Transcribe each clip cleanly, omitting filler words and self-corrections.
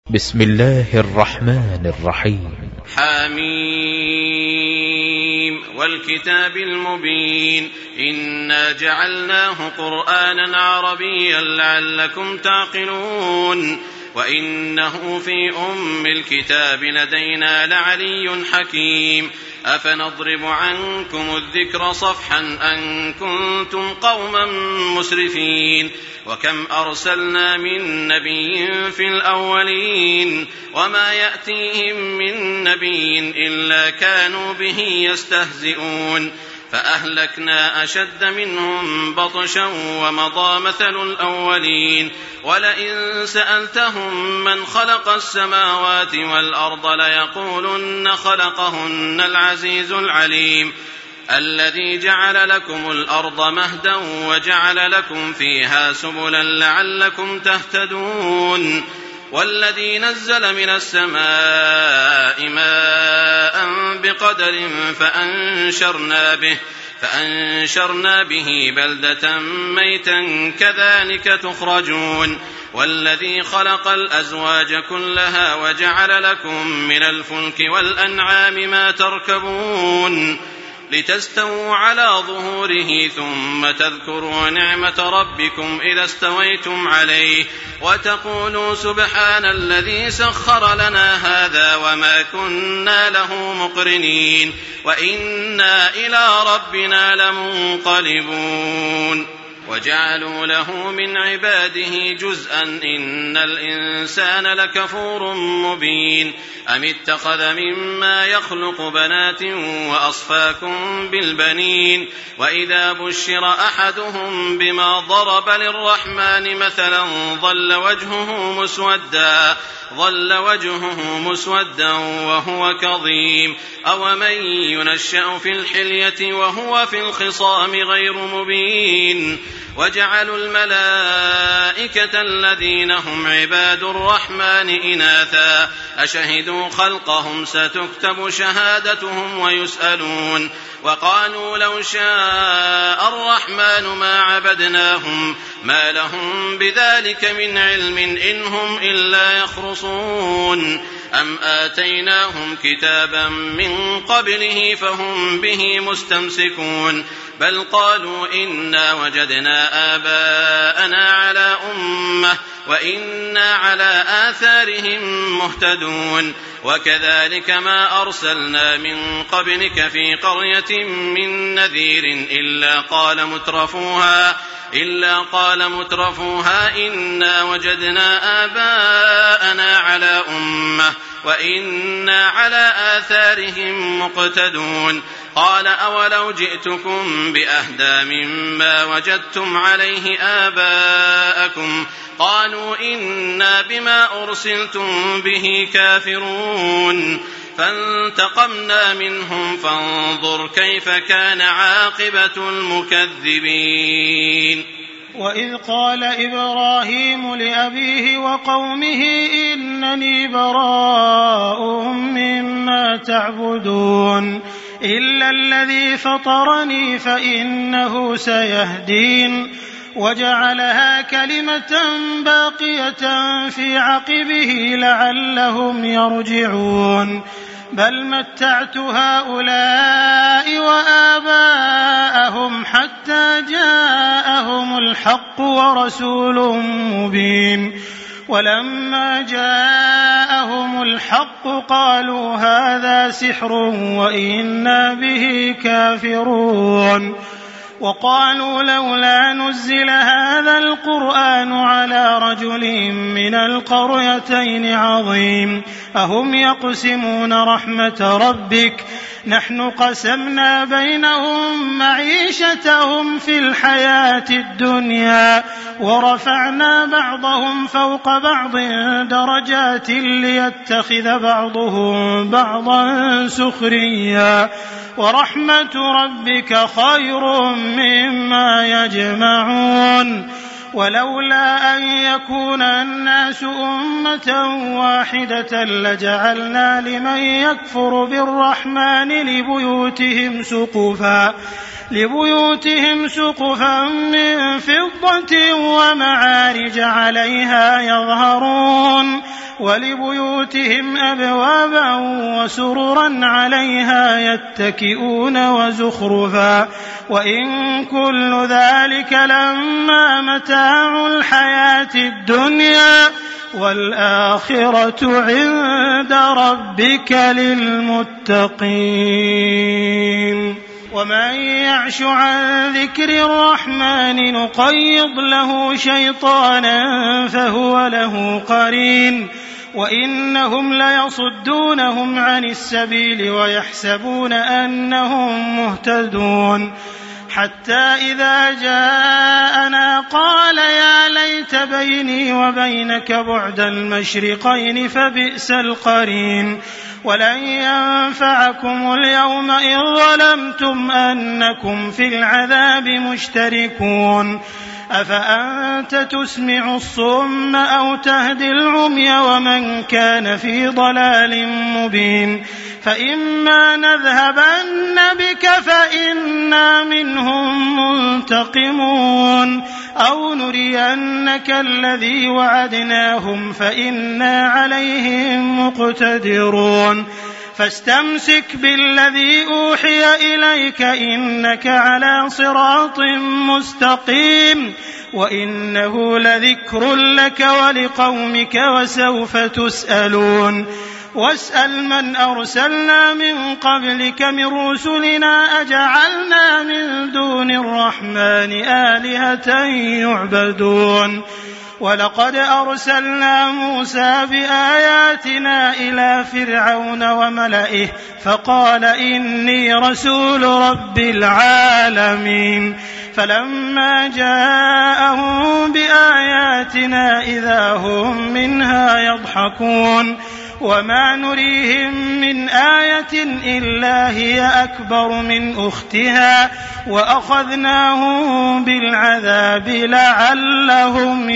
بسم الله الرحمن الرحيم. حميم والكتاب المبين إنا جعلناه قرآنا عربيا لعلكم تعقلون وإنه في أم الكتاب لدينا لعلي حكيم أفنضرب عنكم الذكر صفحا أن كنتم قوما مسرفين وكم أرسلنا من نبي في الأولين وما يأتيهم من نبي إلا كانوا به يستهزئون فأهلكنا أشد منهم بطشا ومضى مثل الأولين ولئن سألتهم من خلق السماوات والأرض ليقولن خلقهن العزيز العليم الذي جعل لكم الأرض مهدا وجعل لكم فيها سبلا لعلكم تهتدون والذي نزل من السماء ماء بقدر فأنشرنا به بلدة ميتا كذلك تخرجون والذي خلق الأزواج كلها وجعل لكم من الفلك والأنعام ما تركبون لتستووا على ظهوره ثم تذكروا نعمة ربكم إذا استويتم عليه وتقولوا سبحان الذي سخر لنا هذا وما كنا له مقرنين وإنا إلى ربنا لمنقلبون وجعلوا له من عباده جزءا إن الإنسان لكفور مبين أم اتخذ مما يخلق بنات وأصفاكم بالبنين وإذا بشر أحدهم بما ضرب للرحمن مثلا ظل وجهه مسودا وهو كظيم أومن ينشأ في الحلية وهو في الخصام غير مبين وجعلوا الملائكة الذين هم عباد الرحمن إناثا أشهدوا خلقهم ستكتب شهادتهم ويسألون وقالوا لو شاء الرحمن ما عبدناهم ما لهم بذلك من علم إن هم إلا يخرصون أم آتيناهم كتابا من قبله فهم به مستمسكون بل قالوا إنا وجدنا آباءنا على أمة وإنا على آثارهم مهتدون وكذلك ما أرسلنا من قبلك في قرية من نذير إلا قال مترفوها إنا وجدنا آباءنا على أمة وإنا على آثارهم مقتدون قال أولو جئتكم بأهدى مما وجدتم عليه آباءكم قالوا إنا بما أرسلتم به كافرون فانتقمنا منهم فانظر كيف كان عاقبة المكذبين. وإذ قال إبراهيم لأبيه وقومه إنني براء مما تعبدون إلا الذي فطرني فإنه سيهدين وجعلها كلمة باقية في عقبه لعلهم يرجعون بل متعت هؤلاء وآباءهم حتى جاءهم الحق ورسول مبين ولما جاءهم الحق قالوا هذا سحر وإنا به كافرون وقالوا لولا نزل هذا القرآن على رجل من القريتين عظيم أهم يقسمون رحمة ربك نحن قسمنا بينهم معيشتهم في الحياة الدنيا ورفعنا بعضهم فوق بعض درجات ليتخذ بعضهم بعضا سخريا ورحمة ربك خير مما يجمعون ولولا أن يكون الناس أمة واحدة لجعلنا لمن يكفر بالرحمن لبيوتهم لبيوتهم سقفا من فضة ومعارج عليها يظهرون ولبيوتهم أبوابا وسررا عليها يتكئون وزخرفا وإن كل ذلك لما متاع الحياة الدنيا والآخرة عند ربك للمتقين. ومن يعش عن ذكر الرحمن نقيض له شيطانا فهو له قرين وإنهم ليصدونهم عن السبيل ويحسبون أنهم مهتدون حتى إذا جاءنا قال يا ليت بيني وبينك بعد المشرقين فبئس القرين ولن ينفعكم اليوم إذ ظلمتم أنكم في العذاب مشتركون أفأنت تسمع الصم أو تهدي العمي ومن كان في ضلال مبين فإما نذهبن بك فإنا منهم منتقمون أو نرينك الذي وعدناهم فإنا عليهم مقتدرون فاستمسك بالذي أوحي إليك إنك على صراط مستقيم وإنه لذكر لك ولقومك وسوف تسألون. واسأل من أرسلنا من قبلك من رسلنا أجعلنا من دون الرحمن آلهة يعبدون ولقد أرسلنا موسى بآياتنا إلى فرعون وملئه فقال إني رسول رب العالمين فلما جاءهم بآياتنا إذا هم منها يضحكون وما نريهم من آية إلا هي أكبر من أختها وأخذناهم بالعذاب لعلهم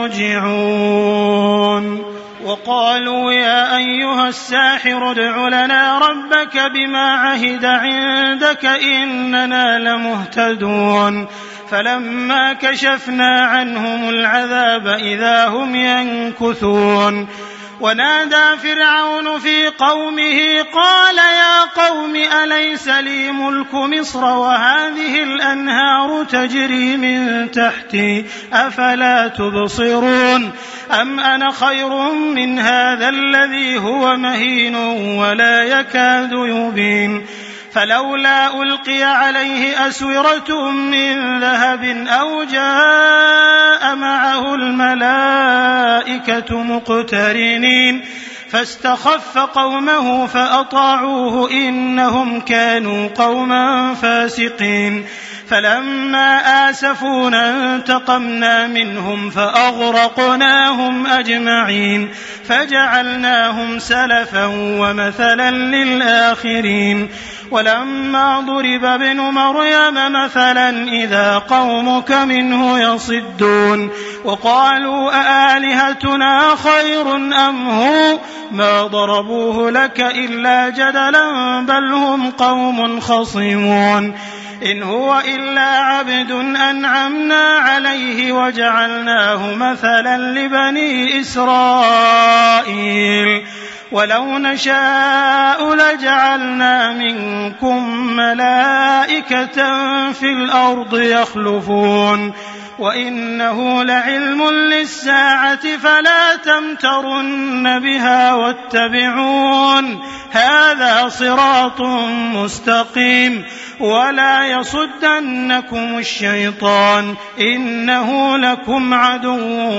يرجعون. وقالوا يا أيها الساحر ادع لنا ربك بما عهد عندك إننا لمهتدون فلما كشفنا عنهم العذاب إذا هم ينكثون. ونادى فرعون في قومه قال يا قوم أليس لي ملك مصر وهذه الأنهار تجري من تحتي أفلا تبصرون أم أنا خير من هذا الذي هو مهين ولا يكاد يبين فلولا ألقي عليه أسورة من ذهب أو جاء معه الملائكة مقترنين فاستخف قومه فأطاعوه إنهم كانوا قوما فاسقين فلما آسفونا انتقمنا منهم فأغرقناهم أجمعين فجعلناهم سلفا ومثلا للآخرين. ولما ضرب ابن مريم مثلا إذا قومك منه يصدون وقالوا أآلهتنا خير أم هو ما ضربوه لك إلا جدلا بل هم قوم خصمون إن هو إلا عبد أنعمنا عليه وجعلناه مثلا لبني إسرائيل ولو نشاء لجعلنا منكم ملائكة في الأرض يخلفون وإنه لعلم للساعة فلا تمترن بها واتبعون هذا صراط مستقيم ولا يصدنكم الشيطان إنه لكم عدو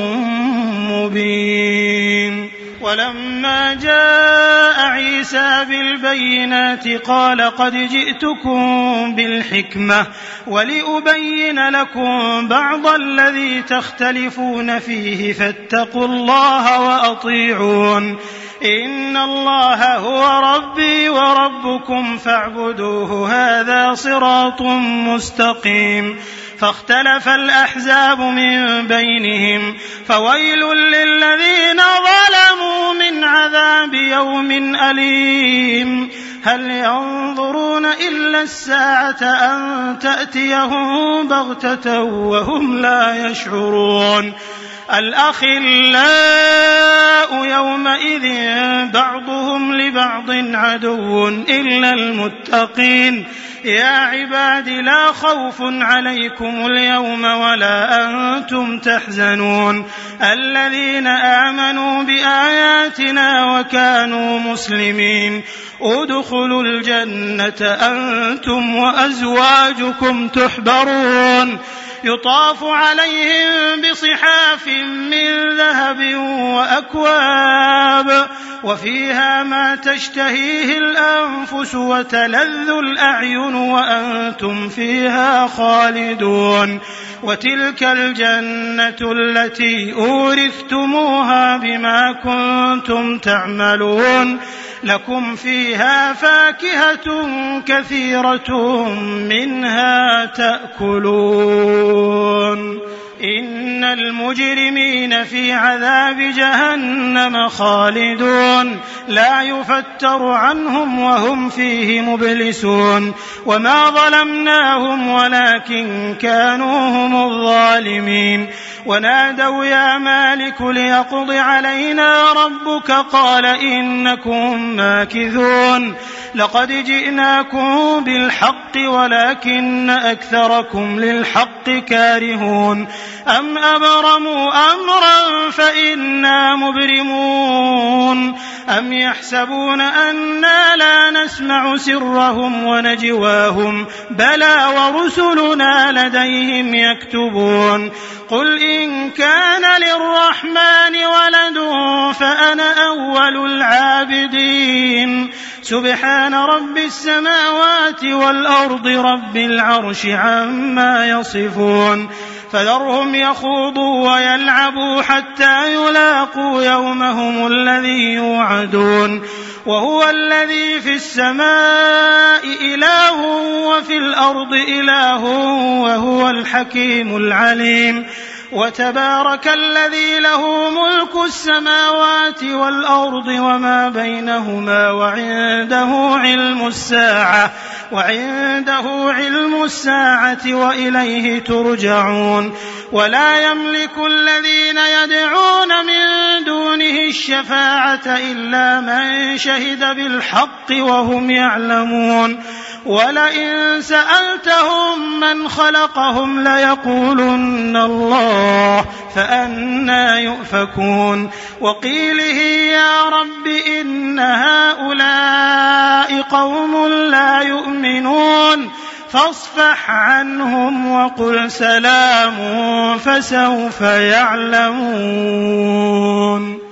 مبين. ولما جاء عيسى بالبينات قال قد جئتكم بالحكمة ولأبين لكم بعض الذي تختلفون فيه فاتقوا الله وأطيعون إن الله هو ربي وربكم فاعبدوه هذا صراط مستقيم. فاختلف الأحزاب من بينهم فويل للذين ظلموا من عذاب يوم أليم. هل ينظرون ينتظرون إلا الساعة أن تأتيهم بغتة وهم لا يشعرون الأخلاء يومئذ بعضهم لبعض عدو إلا المتقين يا عباد لا خوف عليكم اليوم ولا أنتم تحزنون الذين آمنوا بآياتنا وكانوا مسلمين ادخلوا الجنة أنتم وأزواجكم تحبرون يطاف عليهم بصحاف من ذهب وأكواب وفيها ما تشتهيه الأنفس وتلذ الأعين وأنتم فيها خالدون وتلك الجنة التي أورثتموها بما كنتم تعملون لكم فيها فاكهة كثيرة منها تأكلون إن المجرمين في عذاب جهنم خالدون لا يفتر عنهم وهم فيه مبلسون وما ظلمناهم ولكن كانوا هم الظالمين ونادوا يا مالك ليقض علينا ربك قال إنكم ماكثون لقد جئناكم بالحق ولكن أكثركم للحق كارهون أم أبرموا أمرا فإنا مبرمون أم يحسبون أنا لا نسمع سرهم ونجواهم بلى ورسلنا لديهم يكتبون قل إن كان للرحمن ولد فأنا أول العابدين سبحان رب السماوات والأرض رب العرش عما يصفون فذرهم يخوضوا ويلعبوا حتى يلاقوا يومهم الذي يوعدون وهو الذي في السماء إله وفي الأرض إله وهو الحكيم العليم وتبارك الذي له ملك السماوات والأرض وما بينهما وعنده علم الساعة وإليه ترجعون ولا يملك الذين يدعون من دونه الشفاعة إلا من شهد بالحق وهم يعلمون ولئن سألتهم من خلقهم ليقولن الله فأنى يؤفكون وقيله يا رب إن هؤلاء قوم لا يؤمنون فاصفح عنهم وقل سلام فسوف يعلمون